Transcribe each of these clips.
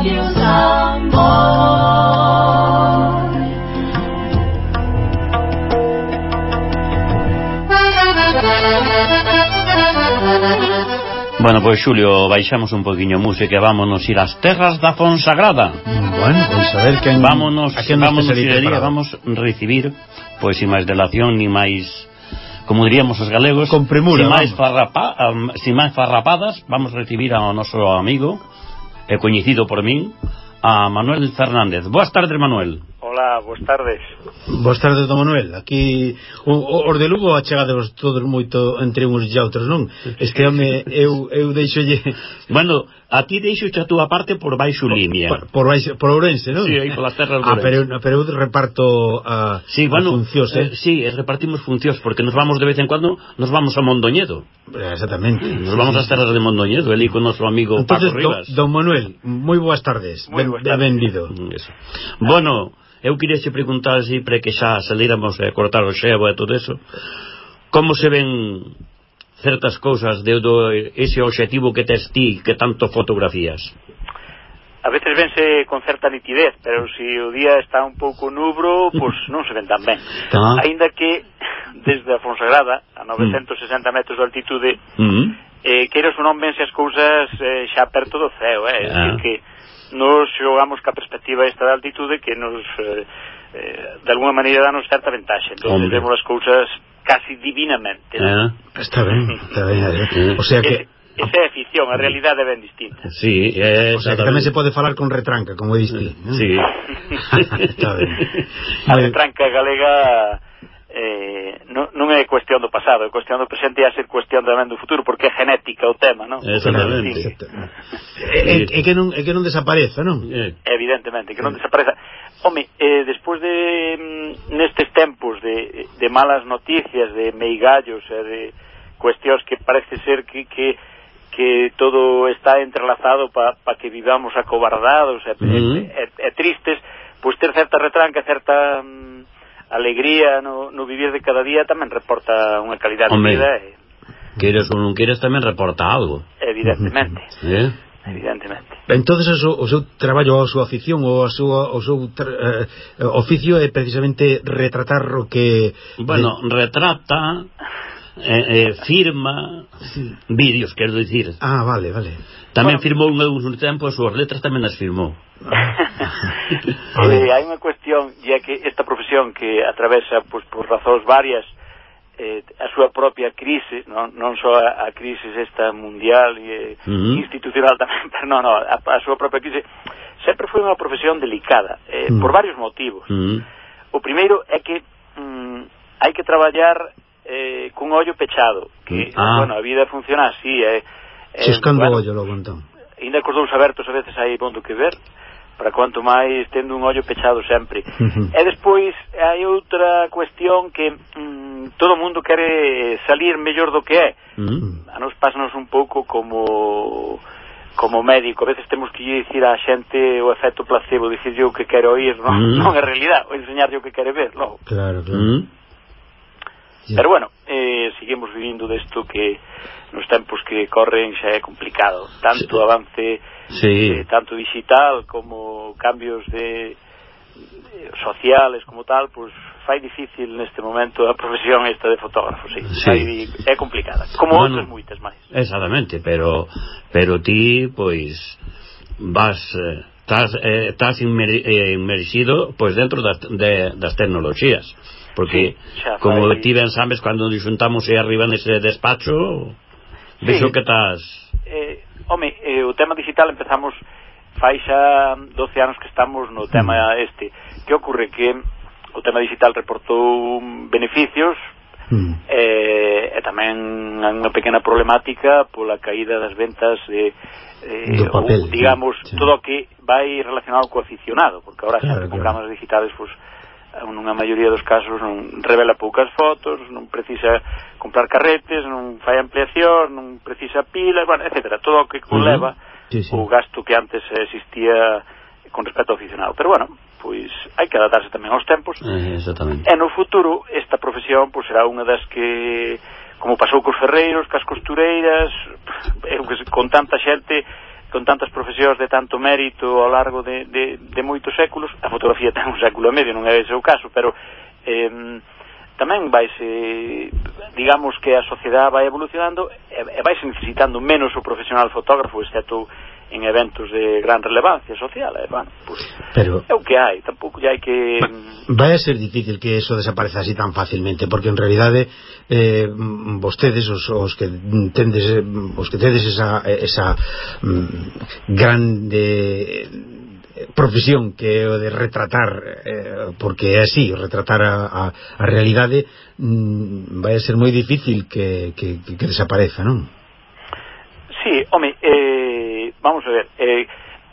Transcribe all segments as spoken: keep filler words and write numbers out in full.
Radio Samboy. Bueno, pois Xulio, baixamos un poquinho música e vámonos ir ás terras da Fonsagrada. Bueno, pois a ver quen... Vámonos, vámonos ir ali, vamos recibir, pois, sin máis delación, ni máis, como diríamos os galegos, con premura, sin máis, farrapa, um, sin máis farrapadas, vamos recibir ao noso amigo, e coñecido por min, a Manuel Fernández. Boas tardes, Manuel. Hola, boas tardes. Boas tardes, don Manuel. Aquí os de Lugo achegádevos todos moito entre uns e outros, non? Este home, eu, eu deixolle... Bueno, a ti deixoche a túa parte por baixo línea. Por, por, baixo, por Ourense, non? Sí, aí polas terras de Ourense. Ah, pero, pero eu reparto a, sí, bueno, a funcións, eh? eh? Sí, repartimos funcións, porque nos vamos de vez en cuando, nos vamos a Mondoñedo. Exactamente. Nos vamos ás terras de Mondoñedo, ali con noso amigo Entonces, Paco Rivas. Don, don Manuel, moi boas tardes. Moi boas tardes. Benvido. Eso. Bueno, eu queria xe preguntar así para que xa salíramos a cortar o xevo e todo eso. Como se ven certas cousas de do, ese objetivo que tes ti, que tanto fotografías? A veces vense con certa nitidez, pero se si o día está un pouco nubro, pois pues non se ven tan ben. Ah. Ainda que desde a Fonsagrada, a novecentos e sesenta metros de altitude, mm. eh, queiras ou non vense as cousas eh, xa perto do ceo, eh? Ah. É que nos xogamos ca perspectiva esta de altitude que nos eh, eh, de alguna maneira danos certa ventaxe, entón vemos as cousas casi divinamente, ah. Está ben, está ben, eh. O sea que esa é a ficción, a realidade é ben distinta. Sí, eh, o sea que tamén se pode falar con retranca, como diste, ¿no? Sí. Está ben. A retranca galega eh, non, non é cuestión do pasado, é cuestión do presente e a ser cuestión tamén do futuro, porque é genética o tema, non? Exactamente. É, é que non é que non desapareza, non? Eh. Evidentemente, que non desapareza. Home, eh, despois de nestes tempos de, de malas noticias, de meigallos e de cuestións que parece ser que, que, que todo está entrelazado para pa que vivamos acobardados e, uh-huh. e, e, e tristes, pois ter certa retranca, certa um, alegría no, no vivir de cada día tamén reporta unha calidade de vida. E, queres ou non queres tamén reporta algo. Evidentemente. Eh? Evidentemente. Entonces o seu, o seu traballo, a súa afición ou a súa, o seu tra, eh, oficio é precisamente retratar o que... Bueno, de... retrata, eh, eh, firma, vídeos, quero dicir. Ah, vale, vale. Tamén bueno, firmou un, un tempo, as súas letras tamén as firmou. eh, hai unha cuestión, e é que esta profesión que atravesa pues, por razóns varias eh, a súa propia crise, non, non só a, a crise esta mundial e uh-huh. institucional tamén, pero non, non, a, a súa propia crise sempre foi unha profesión delicada eh, uh-huh. por varios motivos. Uh-huh. O primeiro é que mm, hai que traballar eh, cun ollo pechado, que, ah. bueno, a vida funciona así, eh, eh, xuscando bueno, o ollo logo, entón. Ainda cos dous abertos a veces hai bondo que ver, para cuanto máis tendo un ollo pechado sempre. Uh-huh. E despois hai outra cuestión que mm, todo o mundo quere salir mellor do que é. Uh-huh. A nos pásanos un pouco como como médico, a veces temos que dicir á xente o efecto placebo, dicirlle o que quere oír, non, uh-huh. non é realidad, ou enseñarlle o que quere ver, logo. Claro, claro. Uh-huh. Yeah. Pero bueno, eh, seguimos vivindo desto que nos tempos que corren xa é complicado, tanto sí. avance sí. Eh, tanto digital como cambios de, de sociales como tal, pues fai difícil neste momento a profesión esta de fotógrafo, sí, sí. Fai, é complicada, como bueno, outras moitas máis. Exactamente, pero pero ti pois vas eh, estás eh, estás inmer, eh, inmersido pois dentro das, de, das tecnoloxías. Porque, sí, como fai... ti ben sabes, cando nos juntamos aí arriba nese despacho, sí. Vexo que estás... Eh, home, eh, o tema digital empezamos fai xa doce anos que estamos no tema mm. este. Que ocorre? Que o tema digital reportou beneficios mm. eh, e tamén unha pequena problemática pola caída das ventas de, eh, papel, ou, digamos, sí. todo o que vai relacionado co aficionado, porque agora xa claro, con claro. cámaras digitales, pues, nunha maioría dos casos non revela poucas fotos, non precisa comprar carretes, non fai ampliación, non precisa pilas, bueno, etcétera, todo o que conleva uh-huh. sí, sí. o gasto que antes existía con respecto ao aficionado. Pero bueno, pois hai que adaptarse tamén aos tempos. Eh, exactamente. E no futuro esta profesión pois será unha das que, como pasou cos ferreiros, cas costureiras, con tanta xente con tantas profesións de tanto mérito ao largo de, de, de moitos séculos, a fotografía ten un século e medio, non é ese o caso, pero eh, tamén vaise, digamos que a sociedade vai evolucionando e, e vaise necesitando menos o profesional fotógrafo, excepto en eventos de gran relevancia social, eh, bueno, pues, pero é o que hai, tampouco hai que... Vai a ser difícil que eso desapareza así tan facilmente, porque en realidade eh, vostedes, os, os que tendes os que tedes esa, esa mm, grande profesión que é o de retratar, eh, porque é así, retratar a, a, a realidade, mm, vai a ser moi difícil que, que, que desapareza, non? Sí, home, eh, vamos a ver, eh,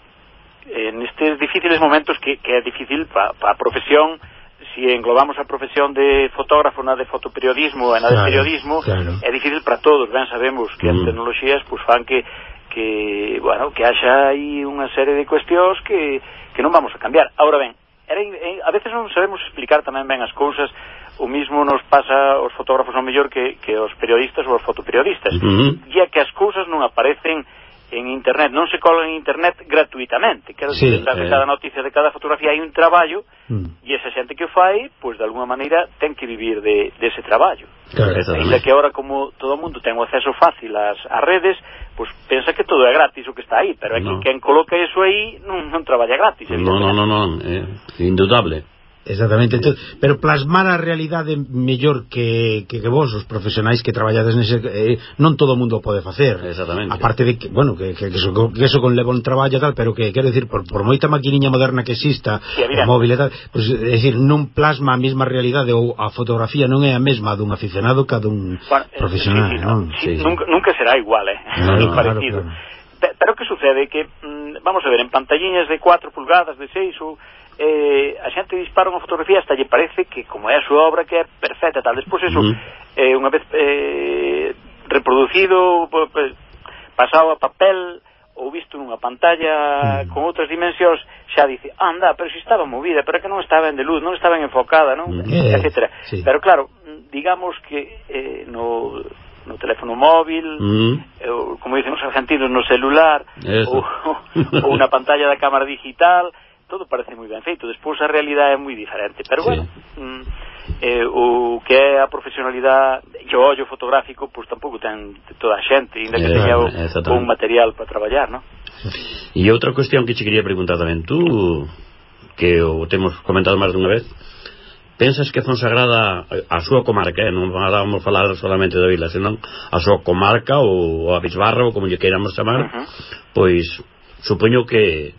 en estes difíciles momentos que, que é difícil para pa a profesión, si englobamos a profesión de fotógrafo na de fotoperiodismo e na de claro, periodismo, claro. É difícil para todos, ben sabemos que mm. as tecnoloxías pues, fan que, que, bueno, que haxa aí unha serie de cuestións que, que non vamos a cambiar. Ahora ben, era, a veces non sabemos explicar tamén ben as cousas. O mismo nos pasa aos fotógrafos ao mellor que, que aos periodistas ou aos fotoperiodistas. Uh-huh. E é que as cousas non aparecen en internet, non se colan en internet gratuitamente. Quero sí, dizer, detrás eh... de cada noticia, de cada fotografía hai un traballo, mm. e esa xente que o fai, pois de alguma maneira ten que vivir de, de ese traballo. Claro, ainda que agora, como todo o mundo ten o acceso fácil ás, ás redes, pois pensa que todo é gratis o que está aí, pero é que no. quen coloca eso aí non, non traballa gratis. Non, non, non, non, é indudable. Exactamente, entón, pero plasmar a realidade mellor que, que, que vos, os profesionais que traballades nese, eh, non todo o mundo pode facer. Exactamente. Aparte de que, bueno, que, que, que, eso, que eso conleva un traballo tal, pero que, quero dicir, por, por moita maquiniña moderna que exista, sí, o móvil e tal, pues, é dicir, non plasma a mesma realidade, ou a fotografía non é a mesma dun aficionado que a dun bueno, profesional, sí, sí, non? Sí, sí. Nunca, nunca será igual, eh? No, no, parecido. Claro, claro. Pero que sucede? Que, mm, vamos a ver, en pantalliñas de cuatro pulgadas, de seis, ou eh, a xente dispara unha fotografía hasta lle parece que como é a súa obra que é perfecta tal, despois eso uh-huh. eh, unha vez eh, reproducido pues, pasado a papel ou visto nunha pantalla uh-huh. con outras dimensións xa dice, anda, pero si estaba movida, pero é que non estaba en de luz, non estaba en enfocada, non? Uh-huh. etcétera. Sí. Pero claro, digamos que eh, no no teléfono móvil, uh-huh. eh, como dicen os argentinos, no celular ou, ou na pantalla da cámara digital, todo parece moi ben feito. Despois a realidade é moi diferente, pero sí. bueno mm, eh, o que é a profesionalidade e o ollo fotográfico, pois tampouco ten toda a xente, ainda que eh, teña un material para traballar, non? E outra cuestión que che quería preguntar tamén, tú que o temos comentado máis dunha vez, pensas que Fonsagrada, a súa comarca, eh, non vamos falar solamente da vila, senón a súa comarca ou a bisbarra, ou como lle queiramos chamar, uh-huh. pois supoño que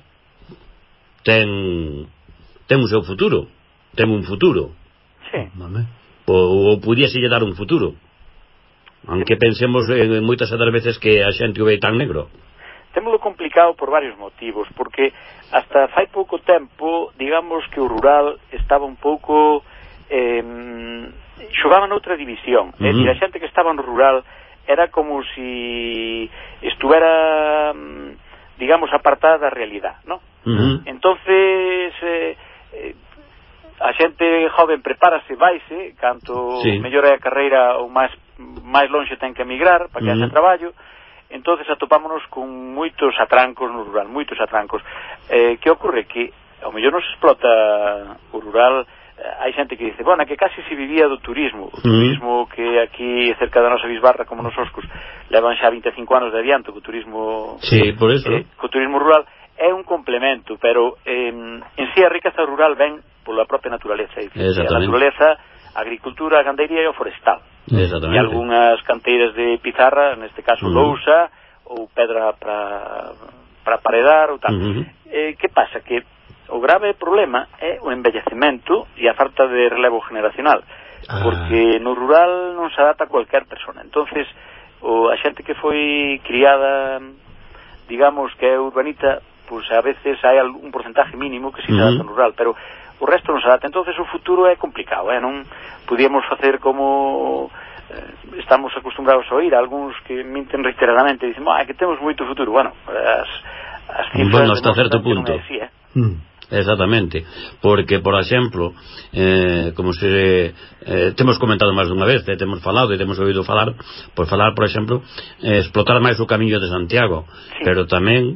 ten ten un seu futuro, ten un futuro. Sí. Vale. Ou, ou pudiese lle dar un futuro. Aunque pensemos en moitas outras veces que a xente o ve tan negro. Témolo complicado por varios motivos, porque hasta fai pouco tempo, digamos que o rural estaba un pouco eh, xogaba noutra división. Uh-huh. É dicir, a xente que estaba no rural era como si estuvera, digamos, apartada da realidade, ¿no? Uh-huh. Entonces eh, eh, a xente joven prepárase, vaise canto sí. mellor é a carreira ou máis máis longe ten que emigrar para que uh-huh. haxa traballo. Entonces atopámonos con moitos atrancos no rural, moitos atrancos. Eh, que ocorre? Que ao mellor non se explota o rural. Hai xente que dice, bueno, que casi se vivía do turismo, o turismo uh-huh. que aquí cerca da nosa bisbarra, como nos Oscos, levan xa vinte e cinco anos de adianto co turismo, sí, por eso. Eh, co turismo rural. É un complemento, pero eh, en sí a riqueza rural ven pola propia naturaleza, é dicir, a naturaleza, a agricultura, a gandeiría e o forestal. Exatamente. E algunhas canteiras de pizarra, neste caso uh-huh. lousa ou pedra para para paredar ou tal. Uh-huh. Eh, que pasa? Que o grave problema é o envellecemento e a falta de relevo generacional, ah. porque no rural non se adapta a cualquier persona. Entonces, o, a xente que foi criada, digamos que é urbanita, pois a veces hai un porcentaje mínimo que si se adapta uh-huh. no rural, pero o resto non se adapta. Entonces o futuro é complicado, eh? Non podíamos facer como eh, estamos acostumbrados a oír a algúns que minten reiteradamente, dicen, ah, que temos moito futuro. Bueno, as, as cifras bueno, hasta certo punto. Así, eh? mm. Exactamente, porque, por exemplo, eh, como se eh, temos comentado máis dunha vez, eh, temos falado e temos ouído falar, por falar, por exemplo, eh, explotar máis o camiño de Santiago, sí. pero tamén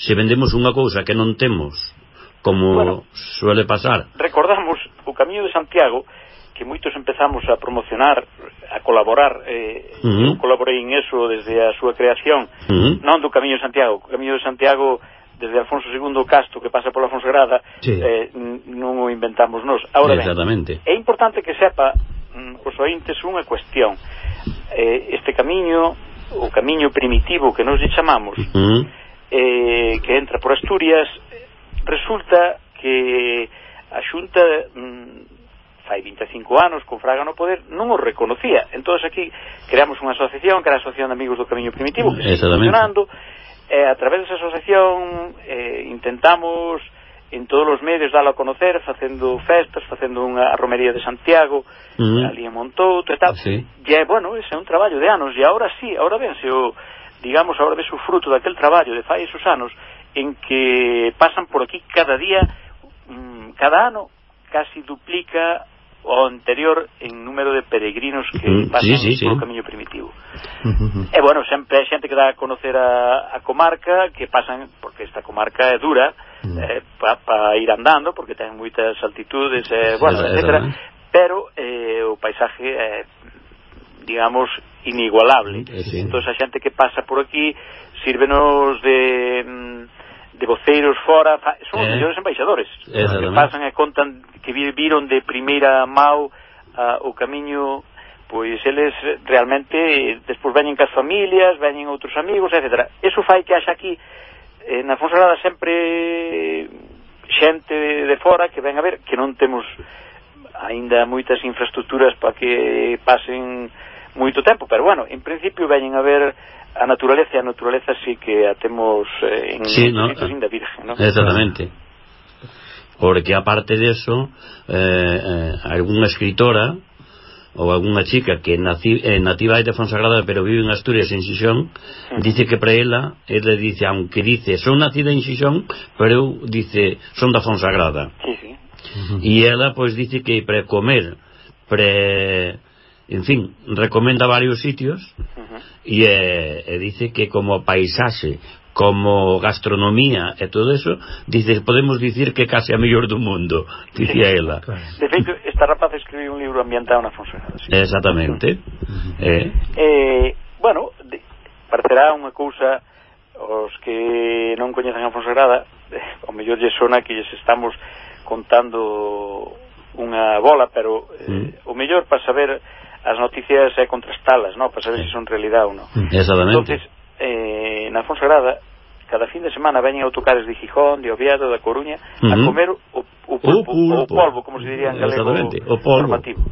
se vendemos unha cousa que non temos, como bueno, suele pasar. Recordamos o Camiño de Santiago, que moitos empezamos a promocionar, a colaborar, eh, uh-huh. eu colaborei en eso desde a súa creación, uh-huh. non do Camiño de Santiago. O Camiño de Santiago, desde Alfonso segundo Casto, que pasa pola Fonsagrada, sí. eh, non o inventamos nós. Ahora ben, é importante que sepa mm, os ointes unha cuestión. Eh, este camiño, o camiño primitivo que nos lle chamamos, uh-huh. eh, que entra por Asturias, resulta que a Xunta mm, fai vinte e cinco anos, con Fraga no poder, non o reconocía. Entón aquí creamos unha asociación, que era a Asociación de Amigos do Camiño Primitivo, que está funcionando. Eh, a través desa asociación eh, intentamos en todos os medios dalo a conocer, facendo festas, facendo unha romería de Santiago, uh-huh. ali en Montouto e tal. Sí. E, bueno, ese é un traballo de anos, e agora sí, agora vense o, digamos, agora ves o fruto daquel traballo de fai esos anos, en que pasan por aquí cada día, mm, cada ano, casi duplica o anterior en número de peregrinos que uh-huh. pasan sí, sí, polo sí. Camiño Primitivo. Uh-huh. E, bueno, sempre hai xente que dá a conocer a, a comarca, que pasan, porque esta comarca é dura, uh-huh. eh, para pa ir andando, porque ten moitas altitudes, eh, bueno, etcétera, pero eh, o paisaje é, digamos, inigualable. Uh-huh. Sí. Entón, a xente que pasa por aquí sírvenos de... de voceiros fora, son os eh, mellores embaixadores que pasan e contan que viron de primeira mao uh, o camiño, pois eles realmente despois veñen cas familias, veñen outros amigos, etcétera. Eso fai que haxa aquí eh, na Fonsagrada sempre xente de, de fora que ven a ver, que non temos aínda moitas infraestructuras para que pasen moito tempo, pero bueno, en principio veñen a ver a naturaleza, e a naturaleza sí que a temos eh, en sí, ¿no? sitios ainda virgen, ¿no? Exactamente. Porque aparte de eso, eh, eh, algunha escritora ou algunha chica que naci, eh, nativa de Fonsagrada pero vive en Asturias, en Xixón, uh-huh. dice que para ela, ela dice, aunque dice, son nacida en Xixón, pero eu, dice, son da Fonsagrada. Sí, sí. Uh-huh. E ela, pois, dice que para comer, para... en fin, recomenda varios sitios uh-huh. e, eh, e dice que como paisaxe, como gastronomía e todo eso, dice, podemos dicir que case a mellor do mundo, dicía sí. ela. De feito, esta rapaz escribiu un libro ambientado na Fonsagrada. Sí. Exactamente. Uh-huh. eh. Eh, bueno, de, parecerá unha cousa os que non coñecen a Fonsagrada, eh, o mellor lle sona que lles estamos contando unha bola, pero eh, uh-huh. o mellor para saber as noticias é contrastalas, ¿no? Para saber sí. se son realidad ou non. Exactamente. Entonces, eh, na Fonsagrada, cada fin de semana veñen autocares de Gijón, de Oviedo, da Coruña, uh-huh. a comer o, o pulpo, o, o polvo, como se diría en galego normativo.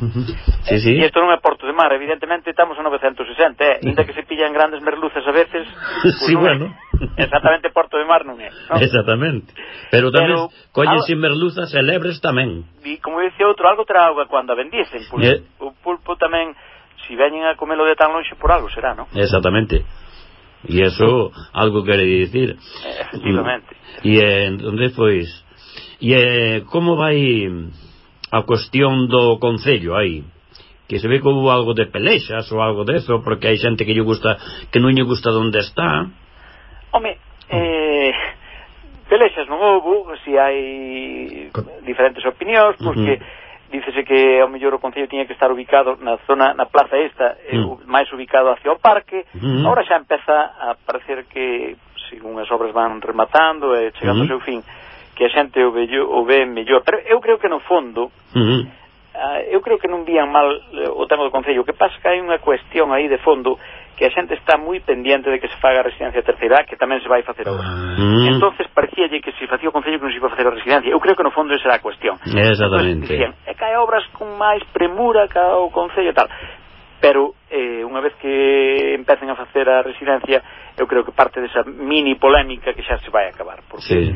Sí, sí. E isto non é Porto de Mar, evidentemente estamos a novecentos sesenta, eh? Inda que se pillan grandes merluzas a veces, pues sí, bueno. Exactamente Porto de Mar non é, ¿no? Exactamente. Pero tamén collense merluzas e lebres tamén. E como dice outro, algo terá auga cando a bendicen, pues, eh. o pulpo tamén, si veñen a comelo de tan longe, por algo será, ¿no? Exactamente. E eso algo quere dicir. Efectivamente. E eh, entonces, pois, e eh, como vai a cuestión do Concello aí? Que se ve que houve algo de pelexas ou algo de eso, porque hai xente que lle gusta, que non lle gusta onde está. Home, eh, pelexas non houve, si hai diferentes opinións, porque uh-huh. dícese que ao mellor o Concello tiña que estar ubicado na zona, na plaza esta, uh-huh. eh, máis ubicado hacia o parque. Uh-huh. Ahora xa empeza a parecer que, según as obras van rematando e chegando uh-huh. ao seu fin, que a xente o ve, o ve mellor, pero eu creo que no fondo uh-huh. uh, eu creo que non vían mal o tema do Concello. O que pasa que hai unha cuestión aí de fondo, que a xente está moi pendiente de que se faga a residencia terceira, que tamén se vai facer agora. Uh-huh. Entonces parecíalle que se facía o Concello que non se iba a facer a residencia. Eu creo que no fondo esa era a cuestión. Exactamente. Entonces, dicían, é que hai obras con máis premura que o Concello e tal, pero eh, unha vez que empecen a facer a residencia, eu creo que parte desa mini polémica que xa se vai acabar, porque sí.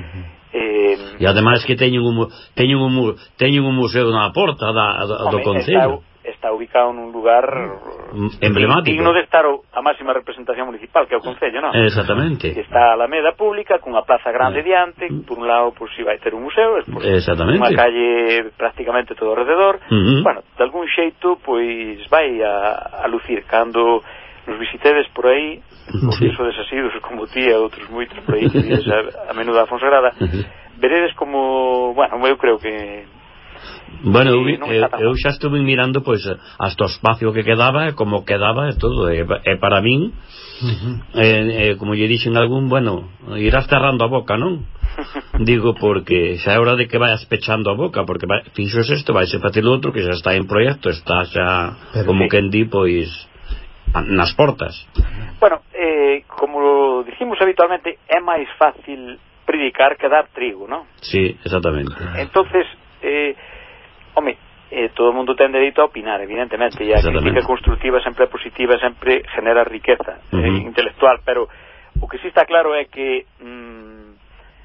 Eh, e ademais que teñen un, teñen un, teñen un museo na porta da, da, do Concello. Está, está ubicado nun lugar emblemático, digno de estar a máxima representación municipal, que é o Concello, non? Exactamente. Que está a Alameda Pública, cunha plaza grande eh. diante, por un lado, pois, si vai ter un museo, despois unha calle prácticamente todo alrededor. Uh-huh. Bueno, de algún xeito, pois, vai a, a lucir. Cando nos visitedes por aí, sí. Eso desasidos como ti e outros moitos por aí que vides a, a menudo a Fonsagrada, veredes como, bueno, eu creo que bueno, eu, eu, eu xa estuve mirando pois hasta o espacio que quedaba e como quedaba e todo, e, e para min uh-huh. eh, eh, como lle dixen algún, bueno, irás cerrando a boca, non? Digo, porque xa é hora de que vayas pechando a boca, porque vai, fixos isto, vai se facer outro que xa está en proyecto, está xa pero como sí. quen di, pois nas portas. Bueno, eh, como dicimos habitualmente, é máis fácil predicar que dar trigo, non? Sí, exactamente. Entonces, eh, home, eh, todo o mundo ten dereito a opinar, evidentemente, e a crítica constructiva sempre é positiva, sempre genera riqueza uh-huh. eh, intelectual, pero o que sí está claro é que mm,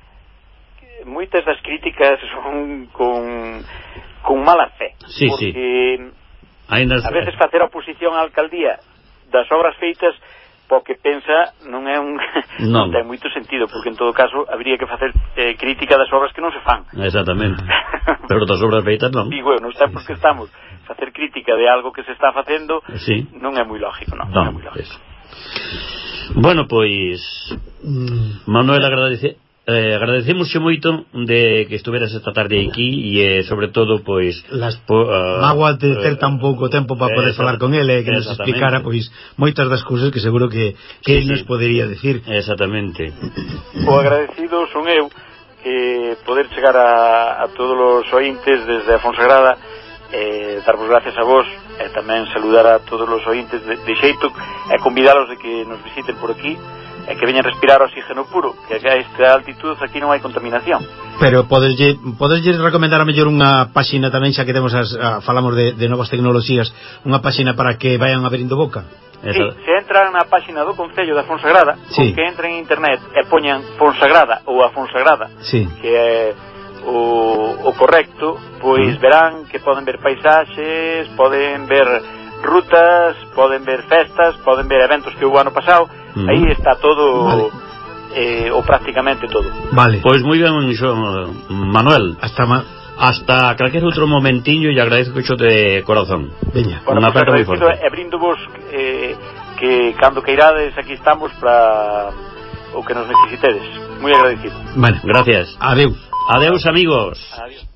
moitas das críticas son con, con mala fe, sí, porque sí. a veces facer oposición á alcaldía das obras feitas po que pensa non é un non. non ten moito sentido, porque en todo caso habría que facer eh, crítica das obras que non se fan. Exactamente. Pero das obras feitas non. Digo, nos tempos que estamos, facer crítica de algo que se está facendo sí. non é moi lógico, non, non, non é moi lógico. Bueno, pois Manuel, agradece Eh, agradecemos moito de que estuveras esta tarde aquí e eh, sobre todo pois las po, uh, magua de ter tan pouco tempo para poder falar con ele e que nos explicara pois moitas das cousas que seguro que, que sí, nos sí. podería decir. Exactamente. O agradecido son eu eh, poder chegar a, a todos os ointes desde a Fonsagrada, eh, darvos gracias a vos e tamén saludar a todos os ointes de, de xeito e convidalos de que nos visiten por aquí e que veñan respirar oxígeno puro, que a esta altitud aquí non hai contaminación. Pero podeslle, podeslle recomendar a mellor unha páxina tamén, xa que temos as, a, falamos de, de novas tecnoloxías, unha páxina para que vayan abrindo boca? Sí, se entran na páxina do Concello da Fonsagrada, sí. con que entren en internet e poñan Fonsagrada ou a Fonsagrada, sí. que é o, o correcto, pois uh-huh. verán que poden ver paisaxes, poden ver rutas, poden ver festas, poden ver eventos que houve ano pasado. Uh-huh. Aí está todo vale. eh, ou prácticamente todo. Vale. Pois moi ben, Manuel. Hasta ma... hasta calquer outro momentiño e agradezco xo de corazón. Veña. Bueno, un aperto moi forte. E brindovos eh, que cando queirades aquí estamos para o que nos necesitedes. Moi agradecido. Vale, gracias. Adeus. Adeus, amigos. Adiós.